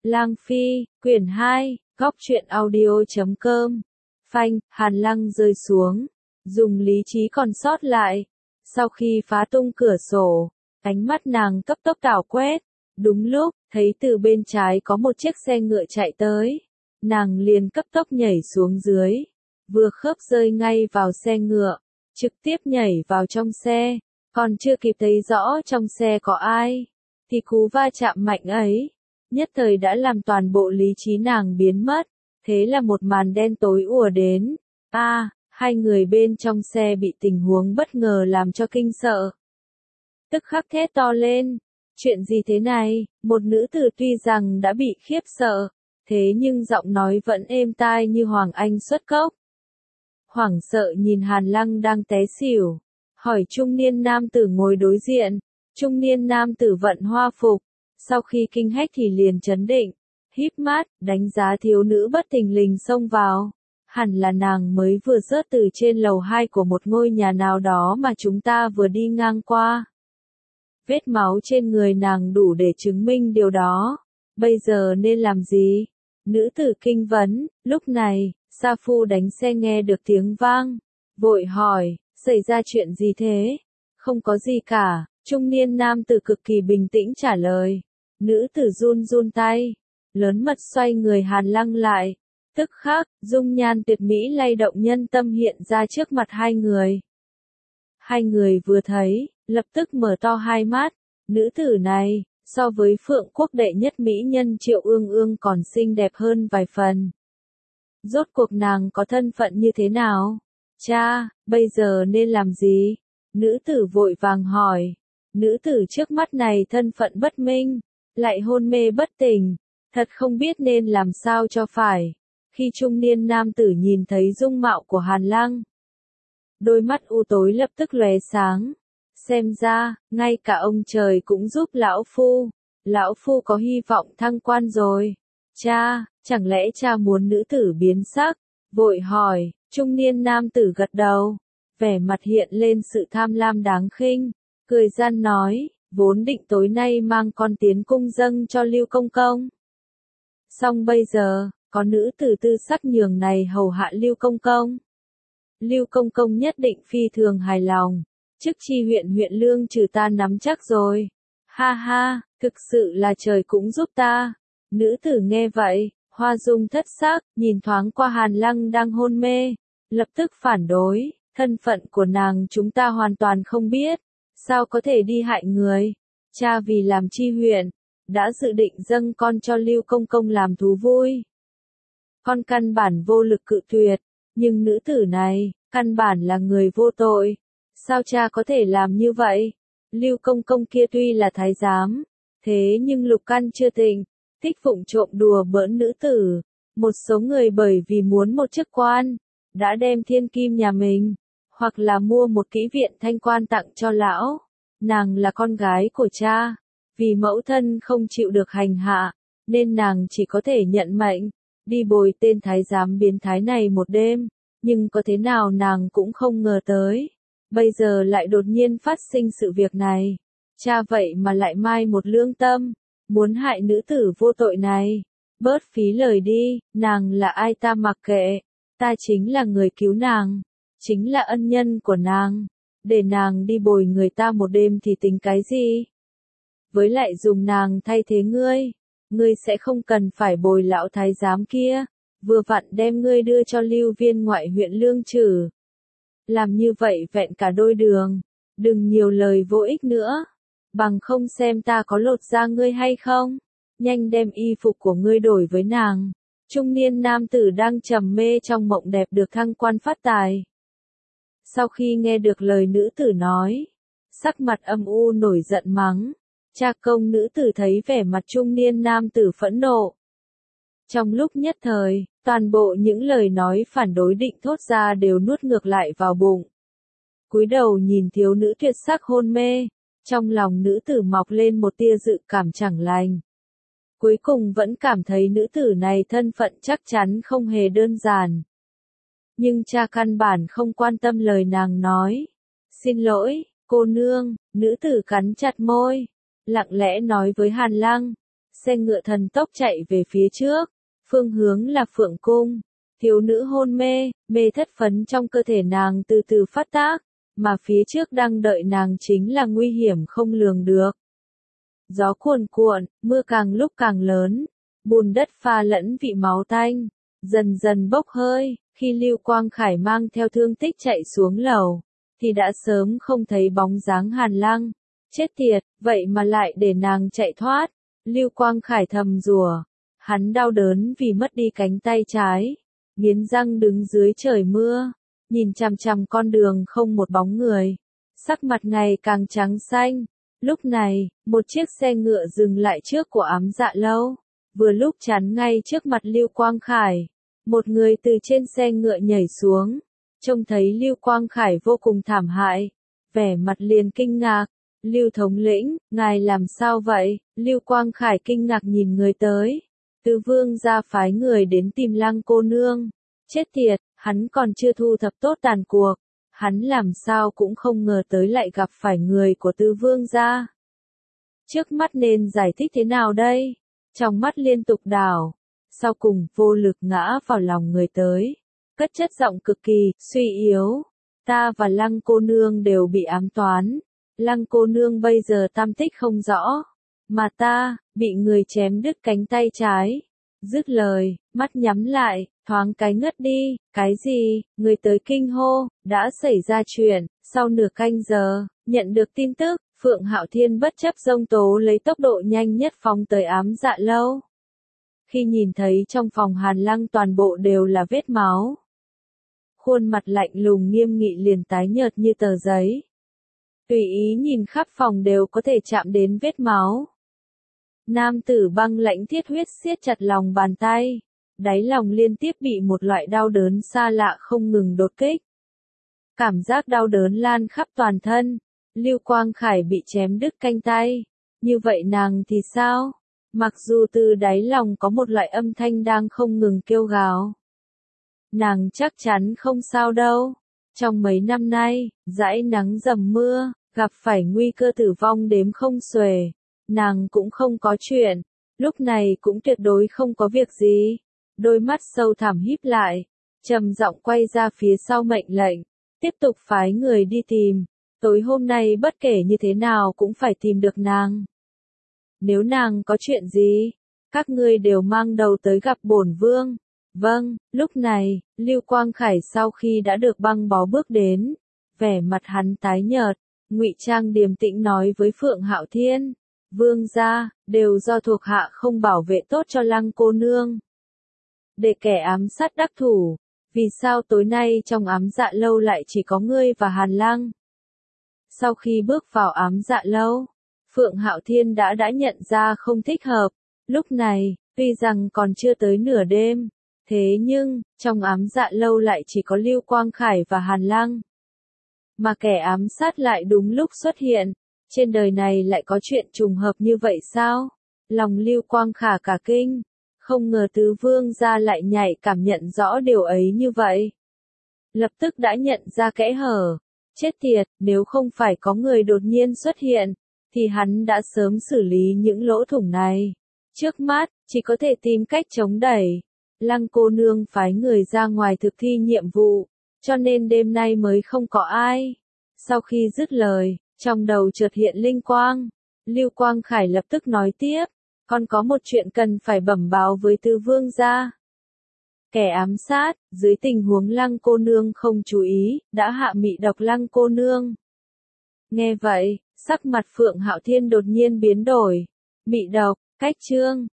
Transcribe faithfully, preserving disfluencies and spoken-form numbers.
Lang Phi, quyển hai, góc truyện audio.com. Phanh, Hàn Lăng rơi xuống, dùng lý trí còn sót lại. Sau khi phá tung cửa sổ, ánh mắt nàng cấp tốc đảo quét. Đúng lúc, thấy từ bên trái có một chiếc xe ngựa chạy tới. Nàng liền cấp tốc nhảy xuống dưới. Vừa khớp rơi ngay vào xe ngựa, trực tiếp nhảy vào trong xe. Còn chưa kịp thấy rõ trong xe có ai, thì cú va chạm mạnh ấy, nhất thời đã làm toàn bộ lý trí nàng biến mất. Thế là một màn đen tối ùa đến. A, à, hai người bên trong xe bị tình huống bất ngờ làm cho kinh sợ. Tức khắc thét to lên. Chuyện gì thế này? Một nữ tử tuy rằng đã bị khiếp sợ, thế nhưng giọng nói vẫn êm tai như Hoàng Anh xuất cốc. Hoảng sợ nhìn Hàn Lăng đang té xỉu, hỏi trung niên nam tử ngồi đối diện. Trung niên nam tử vận hoa phục, sau khi kinh hách thì liền chấn định, híp mắt, đánh giá thiếu nữ bất thình lình xông vào. Hẳn là nàng mới vừa rớt từ trên lầu hai của một ngôi nhà nào đó mà chúng ta vừa đi ngang qua. Vết máu trên người nàng đủ để chứng minh điều đó. Bây giờ nên làm gì? Nữ tử kinh vấn. Lúc này, Sa Phu đánh xe nghe được tiếng vang, vội hỏi, xảy ra chuyện gì thế? Không có gì cả, trung niên nam tử cực kỳ bình tĩnh trả lời. Nữ tử run run tay, lớn mật xoay người Hàn Lăng lại. Tức khắc, dung nhan tuyệt mỹ lay động nhân tâm hiện ra trước mặt hai người. Hai người vừa thấy, lập tức mở to hai mắt. Nữ tử này, so với Phượng Quốc đệ nhất mỹ nhân Triệu Ương Ương còn xinh đẹp hơn vài phần. Rốt cuộc nàng có thân phận như thế nào? Cha, bây giờ nên làm gì? Nữ tử vội vàng hỏi. Nữ tử trước mắt này thân phận bất minh, lại hôn mê bất tỉnh, thật không biết nên làm sao cho phải. Khi trung niên nam tử nhìn thấy dung mạo của Hàn Lăng, đôi mắt u tối lập tức lóe sáng. Xem ra, ngay cả ông trời cũng giúp lão phu. Lão phu có hy vọng thăng quan rồi. Cha, chẳng lẽ cha muốn nữ tử biến sắc? Vội hỏi, trung niên nam tử gật đầu, vẻ mặt hiện lên sự tham lam đáng khinh, cười gian nói, vốn định tối nay mang con tiến cung dâng cho Lưu Công Công. Song bây giờ, có nữ tử tư sắc nhường này hầu hạ Lưu Công Công. Lưu Công Công nhất định phi thường hài lòng, chức chi huyện huyện lương trừ ta nắm chắc rồi. Ha ha, thực sự là trời cũng giúp ta. Nữ tử nghe vậy, hoa dung thất sắc, nhìn thoáng qua Hàn Lăng đang hôn mê, lập tức phản đối, thân phận của nàng chúng ta hoàn toàn không biết, sao có thể đi hại người. Cha vì làm chi huyện, đã dự định dâng con cho Lưu Công Công làm thú vui. Con căn bản vô lực cự tuyệt, nhưng nữ tử này, căn bản là người vô tội. Sao cha có thể làm như vậy? Lưu Công Công kia tuy là thái giám, thế nhưng lục căn chưa tịnh, thích vụng trộm đùa bỡn nữ tử. Một số người bởi vì muốn một chức quan, đã đem thiên kim nhà mình, hoặc là mua một kỹ viện thanh quan tặng cho lão. Nàng là con gái của cha, vì mẫu thân không chịu được hành hạ, nên nàng chỉ có thể nhận mệnh, đi bồi tên thái giám biến thái này một đêm. Nhưng có thế nào nàng cũng không ngờ tới, bây giờ lại đột nhiên phát sinh sự việc này. Cha vậy mà lại mai một lương tâm, muốn hại nữ tử vô tội này. Bớt phí lời đi, nàng là ai ta mặc kệ, ta chính là người cứu nàng, chính là ân nhân của nàng, để nàng đi bồi người ta một đêm thì tính cái gì? Với lại dùng nàng thay thế ngươi, ngươi sẽ không cần phải bồi lão thái giám kia, vừa vặn đem ngươi đưa cho Lưu Viên ngoại huyện lương trừ. Làm như vậy vẹn cả đôi đường, đừng nhiều lời vô ích nữa, bằng không xem ta có lột da ngươi hay không. Nhanh đem y phục của ngươi đổi với nàng. Trung niên nam tử đang trầm mê trong mộng đẹp được thăng quan phát tài. Sau khi nghe được lời nữ tử nói, sắc mặt âm u nổi giận mắng. Cha công nữ tử thấy vẻ mặt trung niên nam tử phẫn nộ. Trong lúc nhất thời, toàn bộ những lời nói phản đối định thốt ra đều nuốt ngược lại vào bụng. Cúi đầu nhìn thiếu nữ tuyệt sắc hôn mê, trong lòng nữ tử mọc lên một tia dự cảm chẳng lành. Cuối cùng vẫn cảm thấy nữ tử này thân phận chắc chắn không hề đơn giản. Nhưng cha căn bản không quan tâm lời nàng nói. Xin lỗi, cô nương, nữ tử cắn chặt môi, lặng lẽ nói với Hàn Lăng. xe ngựa thần tốc chạy về phía trước, phương hướng là Phượng Cung. Thiếu nữ hôn mê, mê thất phấn trong cơ thể nàng từ từ phát tác, mà phía trước đang đợi nàng chính là nguy hiểm không lường được. Gió cuồn cuộn, mưa càng lúc càng lớn, bùn đất pha lẫn vị máu tanh, dần dần bốc hơi, khi Lưu Quang Khải mang theo thương tích chạy xuống lầu, thì đã sớm không thấy bóng dáng Hàn Lăng. Chết tiệt, vậy mà lại để nàng chạy thoát. Lưu Quang Khải thầm rủa, hắn đau đớn vì mất đi cánh tay trái, nghiến răng đứng dưới trời mưa, nhìn chằm chằm con đường không một bóng người, sắc mặt ngày càng trắng xanh. Lúc này, một chiếc xe ngựa dừng lại trước của Ám Dạ Lâu, vừa lúc chắn ngay trước mặt Lưu Quang Khải. Một người từ trên xe ngựa nhảy xuống, trông thấy Lưu Quang Khải vô cùng thảm hại, vẻ mặt liền kinh ngạc. Lưu thống lĩnh, ngài làm sao vậy? Lưu Quang Khải kinh ngạc nhìn người tới. Tứ vương gia phái người đến tìm Lăng cô nương. Chết tiệt, hắn còn chưa thu thập tốt tàn cuộc. Hắn làm sao cũng không ngờ tới lại gặp phải người của tứ vương gia. Trước mắt nên giải thích thế nào đây? Trong mắt liên tục đảo. Sau cùng vô lực ngã vào lòng người tới. Cất chất giọng cực kỳ, suy yếu. Ta và Lăng cô nương đều bị ám toán. Lăng cô nương bây giờ tam tích không rõ. Mà ta, bị người chém đứt cánh tay trái. Dứt lời, mắt nhắm lại, thoáng cái ngất đi. Cái gì? Người tới kinh hô, đã xảy ra chuyện. Sau nửa canh giờ, nhận được tin tức, Phượng Hạo Thiên bất chấp giông tố lấy tốc độ nhanh nhất phóng tới Ám Dạ Lâu. Khi nhìn thấy trong phòng Hàn Lăng toàn bộ đều là vết máu, khuôn mặt lạnh lùng nghiêm nghị liền tái nhợt như tờ giấy. Tùy ý nhìn khắp phòng đều có thể chạm đến vết máu. Nam tử băng lãnh thiết huyết siết chặt lòng bàn tay, đáy lòng liên tiếp bị một loại đau đớn xa lạ không ngừng đột kích. Cảm giác đau đớn lan khắp toàn thân. Lưu Quang Khải bị chém đứt cánh tay, như vậy nàng thì sao? Mặc dù từ đáy lòng có một loại âm thanh đang không ngừng kêu gào. Nàng chắc chắn không sao đâu. Trong mấy năm nay, dãi nắng dầm mưa, gặp phải nguy cơ tử vong đếm không xuể. Nàng cũng không có chuyện, lúc này cũng tuyệt đối không có việc gì. Đôi mắt sâu thẳm híp lại, trầm giọng quay ra phía sau mệnh lệnh, tiếp tục phái người đi tìm. Tối hôm nay bất kể như thế nào cũng phải tìm được nàng. Nếu nàng có chuyện gì, các ngươi đều mang đầu tới gặp bổn vương. Vâng, lúc này, Lưu Quang Khải sau khi đã được băng bó bước đến, vẻ mặt hắn tái nhợt, ngụy trang điềm tĩnh nói với Phượng Hạo Thiên, vương gia, đều do thuộc hạ không bảo vệ tốt cho Lăng cô nương. Để kẻ ám sát đắc thủ, vì sao tối nay trong Ám Dạ Lâu lại chỉ có ngươi và Hàn Lăng? Sau khi bước vào Ám Dạ Lâu, Phượng Hạo Thiên đã đã nhận ra không thích hợp. Lúc này, tuy rằng còn chưa tới nửa đêm, thế nhưng, trong Ám Dạ Lâu lại chỉ có Lưu Quang Khải và Hàn Lăng. Mà kẻ ám sát lại đúng lúc xuất hiện. Trên đời này lại có chuyện trùng hợp như vậy sao? Lòng Lưu Quang Khải cả kinh. Không ngờ tứ vương gia lại nhạy cảm nhận rõ điều ấy như vậy. Lập tức đã nhận ra kẽ hở. Chết tiệt, nếu không phải có người đột nhiên xuất hiện, thì hắn đã sớm xử lý những lỗ thủng này. Trước mắt, chỉ có thể tìm cách chống đẩy. Lăng cô nương phái người ra ngoài thực thi nhiệm vụ, cho nên đêm nay mới không có ai. Sau khi dứt lời, trong đầu chợt hiện linh quang. Lưu Quang Khải lập tức nói tiếp, còn có một chuyện cần phải bẩm báo với tứ vương gia. Kẻ ám sát, dưới tình huống Lăng cô nương không chú ý, đã hạ mị độc Lăng cô nương. Nghe vậy, sắc mặt Phượng Hạo Thiên đột nhiên biến đổi. Mị độc, cách chương.